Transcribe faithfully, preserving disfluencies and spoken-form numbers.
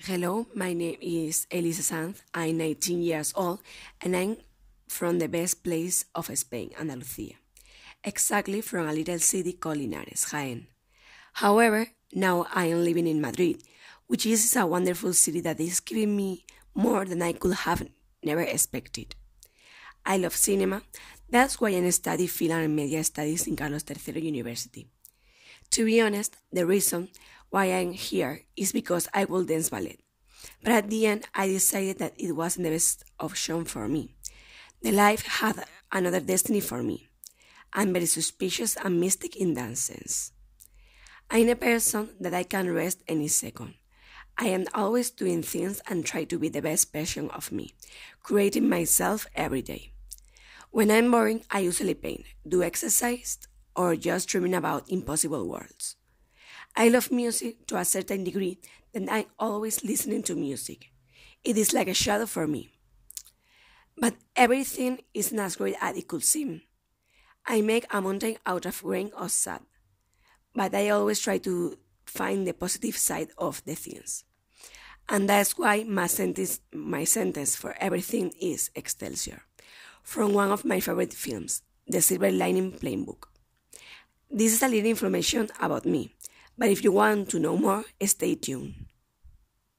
Hello, my name is Elisa Sanz. I'm nineteen years old and I'm from the best place of Spain, Andalusia, exactly from a little city called Linares, Jaén. However, now I am living in Madrid, which is a wonderful city that is giving me more than I could have never expected. I love cinema, that's why I study film and media studies in Carlos the Third University. To be honest, the reason why I'm here is because I will dance ballet. But at the end, I decided that it wasn't the best option for me. The life had another destiny for me. I'm very suspicious and mystic in that sense. I'm a person that I can rest any second. I am always doing things and try to be the best version of me, creating myself every day. When I'm boring, I usually paint, do exercise, or just dreaming about impossible worlds. I love music to a certain degree that I'm always listening to music. It is like a shadow for me. But everything isn't as great as it could seem. I make a mountain out of grain or sand, but I always try to find the positive side of the things. And that's why my sentence, my sentence for everything is Excelsior, from one of my favorite films, The Silver Lining Playbook. This is a little information about me, but if you want to know more, stay tuned.